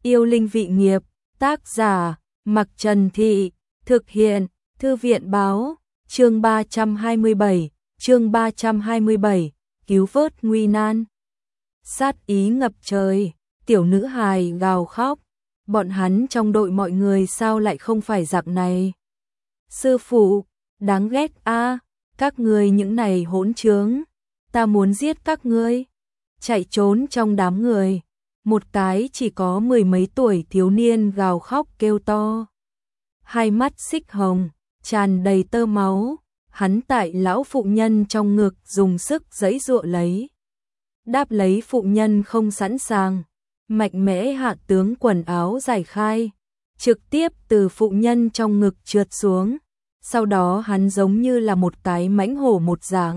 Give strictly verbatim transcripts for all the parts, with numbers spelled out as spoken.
Yêu linh vị nghiệp, tác giả, Mặc Trần Thị, thực hiện, Thư viện báo, chương ba trăm hai mươi bảy, chương ba trăm hai mươi bảy, cứu vớt nguy nan. Sát ý ngập trời, tiểu nữ hài gào khóc, bọn hắn trong đội mọi người sao lại không phải dạng này. Sư phụ, đáng ghét a, các ngươi những này hỗn trướng, ta muốn giết các ngươi. Chạy trốn trong đám người, một cái chỉ có mười mấy tuổi thiếu niên gào khóc kêu to. Hai mắt xích hồng, tràn đầy tơ máu, hắn tại lão phụ nhân trong ngực dùng sức giãy giụa lấy. Đáp lấy phụ nhân không sẵn sàng, mạnh mẽ hạ tướng quần áo giải khai, trực tiếp từ phụ nhân trong ngực trượt xuống. Sau đó hắn giống như là một cái mãnh hổ một dạng,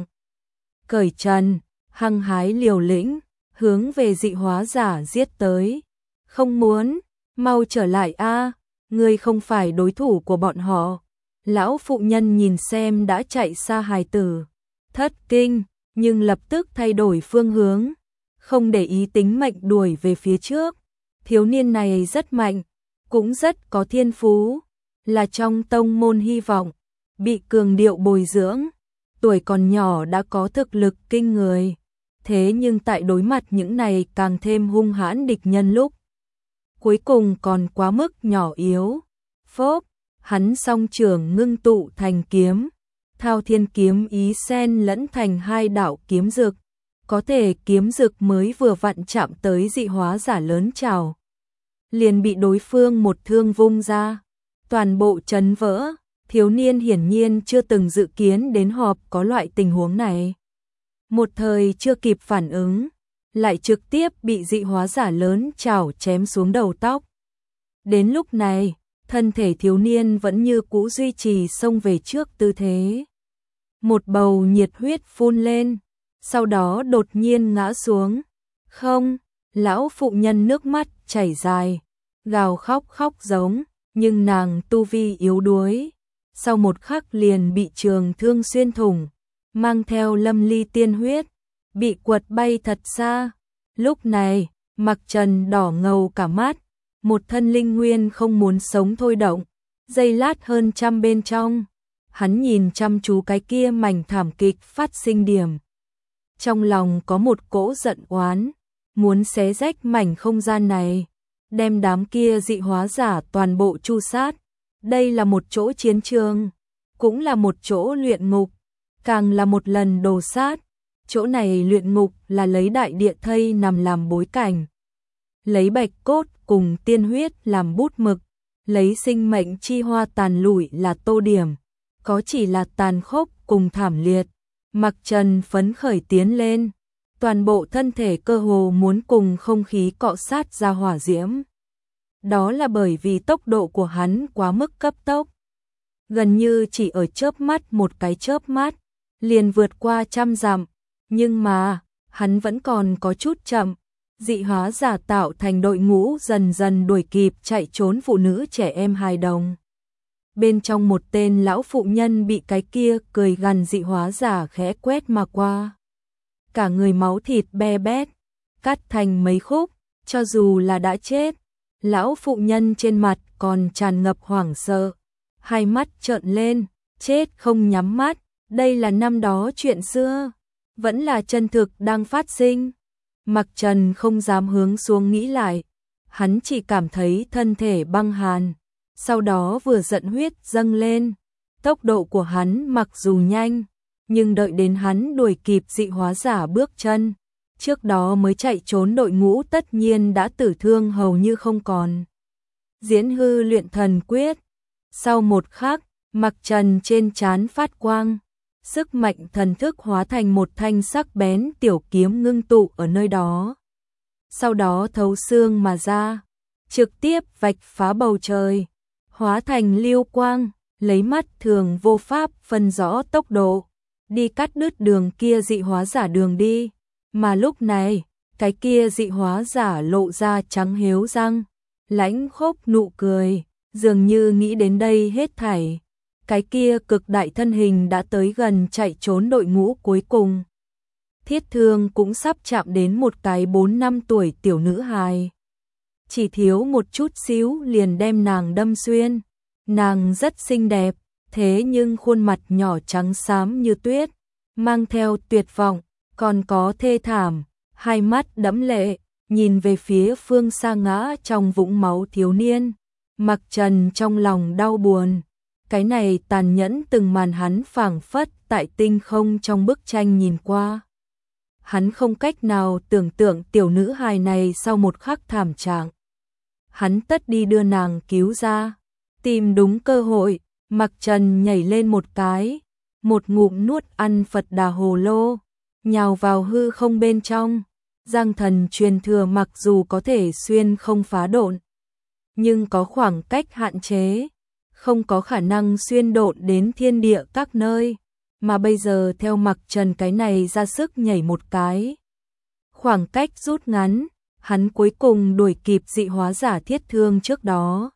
cởi trần, hăng hái liều lĩnh, hướng về dị hóa giả giết tới. Không muốn, mau trở lại a, ngươi không phải đối thủ của bọn họ. Lão phụ nhân nhìn xem đã chạy xa hài tử, thất kinh, nhưng lập tức thay đổi phương hướng, không để ý tính mệnh đuổi về phía trước. Thiếu niên này rất mạnh, cũng rất có thiên phú, là trong tông môn hy vọng, bị cường điệu bồi dưỡng, tuổi còn nhỏ đã có thực lực kinh người. Thế nhưng tại đối mặt những này càng thêm hung hãn địch nhân lúc cuối cùng còn quá mức nhỏ yếu. Phốp, hắn song trường ngưng tụ thành kiếm, thao thiên kiếm ý xen lẫn thành hai đạo kiếm dực, có thể kiếm dực mới vừa vặn chạm tới dị hóa giả lớn trào, liền bị đối phương một thương vung ra, toàn bộ chấn vỡ. Thiếu niên hiển nhiên chưa từng dự kiến đến họp có loại tình huống này. Một thời chưa kịp phản ứng, lại trực tiếp bị dị hóa giả lớn chảo chém xuống đầu tóc. Đến lúc này, thân thể thiếu niên vẫn như cũ duy trì xông về trước tư thế. Một bầu nhiệt huyết phun lên, sau đó đột nhiên ngã xuống. Không, lão phụ nhân nước mắt chảy dài, gào khóc khóc giống, nhưng nàng tu vi yếu đuối. Sau một khắc liền bị trường thương xuyên thủng, mang theo lâm ly tiên huyết, bị quật bay thật xa. Lúc này, Mặc Trần đỏ ngầu cả mắt, một thân linh nguyên không muốn sống thôi động, giây lát hơn trăm bên trong. Hắn nhìn chăm chú cái kia mảnh thảm kịch phát sinh điểm. Trong lòng có một cỗ giận oán, muốn xé rách mảnh không gian này, đem đám kia dị hóa giả toàn bộ tru sát. Đây là một chỗ chiến trường, cũng là một chỗ luyện ngục, càng là một lần đồ sát. Chỗ này luyện ngục là lấy đại địa thây nằm làm bối cảnh, lấy bạch cốt cùng tiên huyết làm bút mực, lấy sinh mệnh chi hoa tàn lụi là tô điểm, có chỉ là tàn khốc cùng thảm liệt. Mặc Trần phấn khởi tiến lên, toàn bộ thân thể cơ hồ muốn cùng không khí cọ sát ra hỏa diễm. Đó là bởi vì tốc độ của hắn quá mức cấp tốc, gần như chỉ ở chớp mắt một cái chớp mắt, liền vượt qua trăm dặm, nhưng mà, hắn vẫn còn có chút chậm. Dị hóa giả tạo thành đội ngũ dần dần đuổi kịp chạy trốn phụ nữ trẻ em hài đồng. Bên trong một tên lão phụ nhân bị cái kia cười gằn dị hóa giả khẽ quét mà qua. Cả người máu thịt be bét, cắt thành mấy khúc, cho dù là đã chết. Lão phụ nhân trên mặt còn tràn ngập hoảng sợ, hai mắt trợn lên, chết không nhắm mắt. Đây là năm đó chuyện xưa, vẫn là chân thực đang phát sinh. Mặc Trần không dám hướng xuống nghĩ lại, hắn chỉ cảm thấy thân thể băng hàn, sau đó vừa giận huyết dâng lên. Tốc độ của hắn mặc dù nhanh, nhưng đợi đến hắn đuổi kịp dị hóa giả bước chân, trước đó mới chạy trốn đội ngũ tất nhiên đã tử thương hầu như không còn. Diễn hư luyện thần quyết. Sau một khắc, Mặc Trần trên trán phát quang, sức mạnh thần thức hóa thành một thanh sắc bén tiểu kiếm ngưng tụ ở nơi đó. Sau đó thấu xương mà ra, trực tiếp vạch phá bầu trời, hóa thành lưu quang, lấy mắt thường vô pháp phân rõ tốc độ, đi cắt đứt đường kia dị hóa giả đường đi. Mà lúc này, cái kia dị hóa giả lộ ra trắng hiếu răng, lãnh khốc nụ cười, dường như nghĩ đến đây hết thảy. Cái kia cực đại thân hình đã tới gần chạy trốn đội ngũ cuối cùng. Thiết thương cũng sắp chạm đến một cái bốn năm tuổi tiểu nữ hài. chỉ thiếu một chút xíu liền đem nàng đâm xuyên. Nàng rất xinh đẹp, thế nhưng khuôn mặt nhỏ trắng xám như tuyết, mang theo tuyệt vọng, còn có thê thảm, hai mắt đẫm lệ, nhìn về phía phương xa ngã trong vũng máu thiếu niên. Mặc Trần trong lòng đau buồn, cái này tàn nhẫn từng màn hắn phảng phất tại tinh không trong bức tranh nhìn qua. Hắn không cách nào tưởng tượng tiểu nữ hài này sau một khắc thảm trạng. Hắn tất đi đưa nàng cứu ra, tìm đúng cơ hội, Mặc Trần nhảy lên một cái, một ngụm nuốt ăn Phật Đà Hồ Lô, nhào vào hư không bên trong. Giang thần truyền thừa mặc dù có thể xuyên không phá độn, nhưng có khoảng cách hạn chế, không có khả năng xuyên độn đến thiên địa các nơi, mà bây giờ theo Mặc Trần cái này ra sức nhảy một cái. Khoảng cách rút ngắn, hắn cuối cùng đuổi kịp dị hóa giả Thiết Thương trước đó.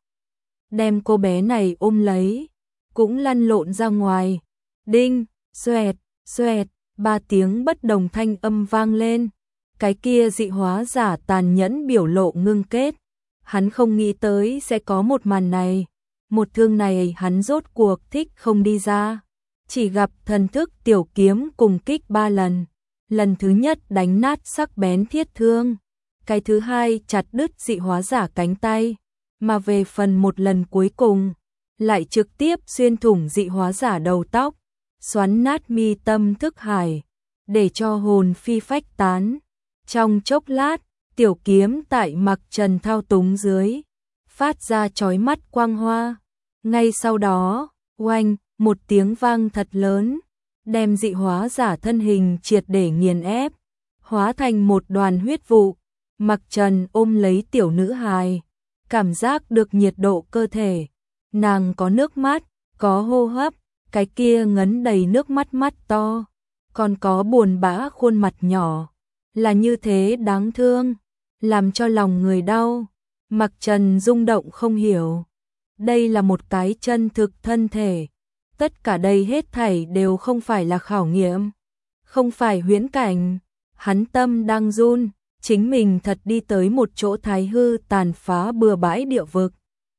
Đem cô bé này ôm lấy, cũng lăn lộn ra ngoài. Đinh, xoẹt, xoẹt, ba tiếng bất đồng thanh âm vang lên. Cái kia dị hóa giả tàn nhẫn biểu lộ ngưng kết. Hắn không nghĩ tới sẽ có một màn này. Một thương này hắn rốt cuộc thích không đi ra. Chỉ gặp thần thức tiểu kiếm cùng kích ba lần. Lần thứ nhất đánh nát sắc bén thiết thương. Cái thứ hai chặt đứt dị hóa giả cánh tay. Mà về phần một lần cuối cùng, lại trực tiếp xuyên thủng dị hóa giả đầu tóc. Xoắn nát mi tâm thức hải, để cho hồn phi phách tán. Trong chốc lát, tiểu kiếm tại Mặc Trần thao túng dưới, phát ra chói mắt quang hoa. Ngay sau đó, oanh, một tiếng vang thật lớn, đem dị hóa giả thân hình triệt để nghiền ép, hóa thành một đoàn huyết vụ. Mặc Trần ôm lấy tiểu nữ hài, cảm giác được nhiệt độ cơ thể. Nàng có nước mắt, có hô hấp, cái kia ngấn đầy nước mắt mắt to, còn có buồn bã khuôn mặt nhỏ. Là như thế đáng thương, làm cho lòng người đau. Mặc Trần rung động không hiểu. Đây là một cái chân thực thân thể. Tất cả đây hết thảy đều không phải là khảo nghiệm, không phải huyễn cảnh. Hắn tâm đang run, chính mình thật đi tới một chỗ thái hư tàn phá bừa bãi địa vực.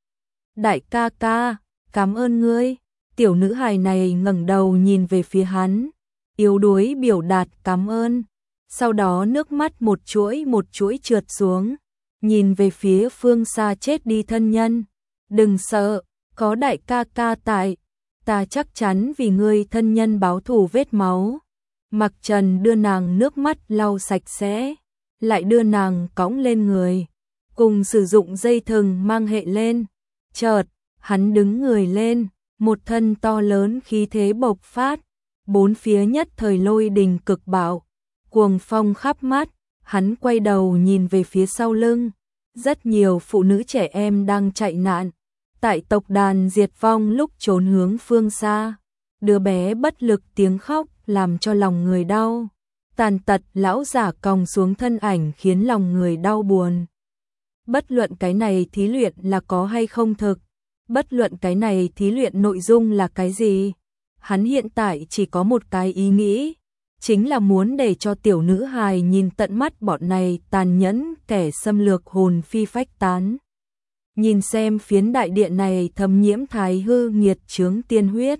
Đại ca ca, cảm ơn ngươi. Tiểu nữ hài này ngẩng đầu nhìn về phía hắn, yếu đuối biểu đạt cảm ơn. Sau đó nước mắt một chuỗi một chuỗi trượt xuống, nhìn về phía phương xa chết đi thân nhân. Đừng sợ, có đại ca ca tại, ta chắc chắn vì ngươi thân nhân báo thù vết máu. Mặc Trần đưa nàng nước mắt lau sạch sẽ, lại đưa nàng cõng lên người, cùng sử dụng dây thừng mang hệ lên. Chợt, hắn đứng người lên, một thân to lớn khí thế bộc phát, bốn phía nhất thời lôi đình cực bạo, cuồng phong khắp mắt. Hắn quay đầu nhìn về phía sau lưng, rất nhiều phụ nữ trẻ em đang chạy nạn, tại tộc đàn diệt vong lúc trốn hướng phương xa. Đứa bé bất lực tiếng khóc làm cho lòng người đau, tàn tật lão giả còng xuống thân ảnh khiến lòng người đau buồn. Bất luận cái này thí luyện là có hay không thực, bất luận cái này thí luyện nội dung là cái gì, hắn hiện tại chỉ có một cái ý nghĩ, chính là muốn để cho tiểu nữ hài nhìn tận mắt bọn này tàn nhẫn kẻ xâm lược hồn phi phách tán. Nhìn xem phiến đại điện này thâm nhiễm thái hư nghiệt chướng tiên huyết.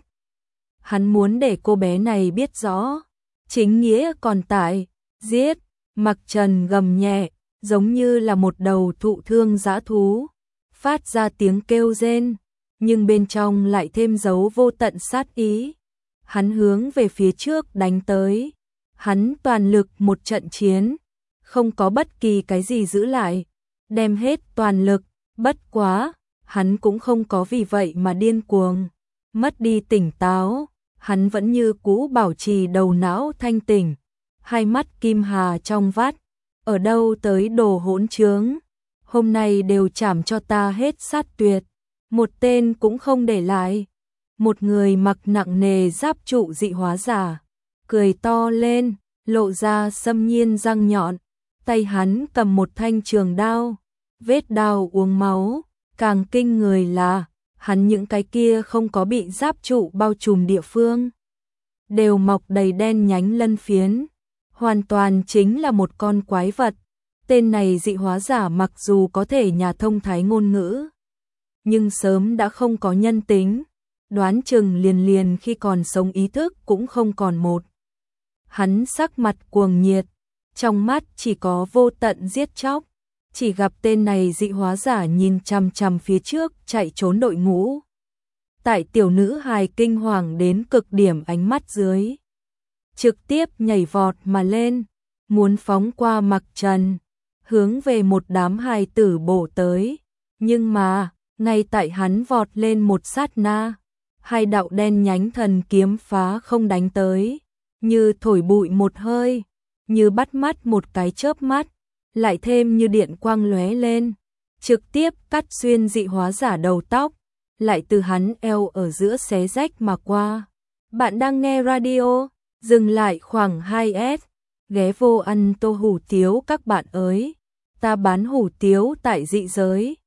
Hắn muốn để cô bé này biết rõ, chính nghĩa còn tại, giết. Mặc Trần gầm nhẹ, giống như là một đầu thụ thương dã thú, phát ra tiếng kêu rên, nhưng bên trong lại thêm dấu vô tận sát ý. Hắn hướng về phía trước đánh tới, hắn toàn lực một trận chiến, không có bất kỳ cái gì giữ lại, đem hết toàn lực. Bất quá, hắn cũng không có vì vậy mà điên cuồng, mất đi tỉnh táo, hắn vẫn như cũ bảo trì đầu não thanh tỉnh, hai mắt kim hà trong vắt. Ở đâu tới đồ hỗn trướng, hôm nay đều chảm cho ta hết sát tuyệt, một tên cũng không để lại. Một người mặc nặng nề giáp trụ dị hóa giả, cười to lên, lộ ra xâm nhiên răng nhọn, tay hắn cầm một thanh trường đao, vết đao uống máu. Càng kinh người là, hắn những cái kia không có bị giáp trụ bao trùm địa phương, đều mọc đầy đen nhánh lân phiến, hoàn toàn chính là một con quái vật. Tên này dị hóa giả mặc dù có thể nhà thông thái ngôn ngữ, nhưng sớm đã không có nhân tính, đoán chừng liền liền khi còn sống ý thức cũng không còn một. Hắn sắc mặt cuồng nhiệt, trong mắt chỉ có vô tận giết chóc, chỉ gặp tên này dị hóa giả nhìn chằm chằm phía trước chạy trốn đội ngũ. Tại tiểu nữ hài kinh hoàng đến cực điểm ánh mắt dưới, trực tiếp nhảy vọt mà lên, muốn phóng qua Mặc Trần, hướng về một đám hài tử bổ tới, nhưng mà, ngay tại hắn vọt lên một sát na, hai đạo đen nhánh thần kiếm phá không đánh tới, như thổi bụi một hơi, như bắt mắt một cái chớp mắt, lại thêm như điện quang lóe lên, trực tiếp cắt xuyên dị hóa giả đầu tóc, lại từ hắn eo ở giữa xé rách mà qua. Bạn đang nghe radio, dừng lại khoảng hai S, ghé vô ăn tô hủ tiếu các bạn ơi, ta bán hủ tiếu tại dị giới,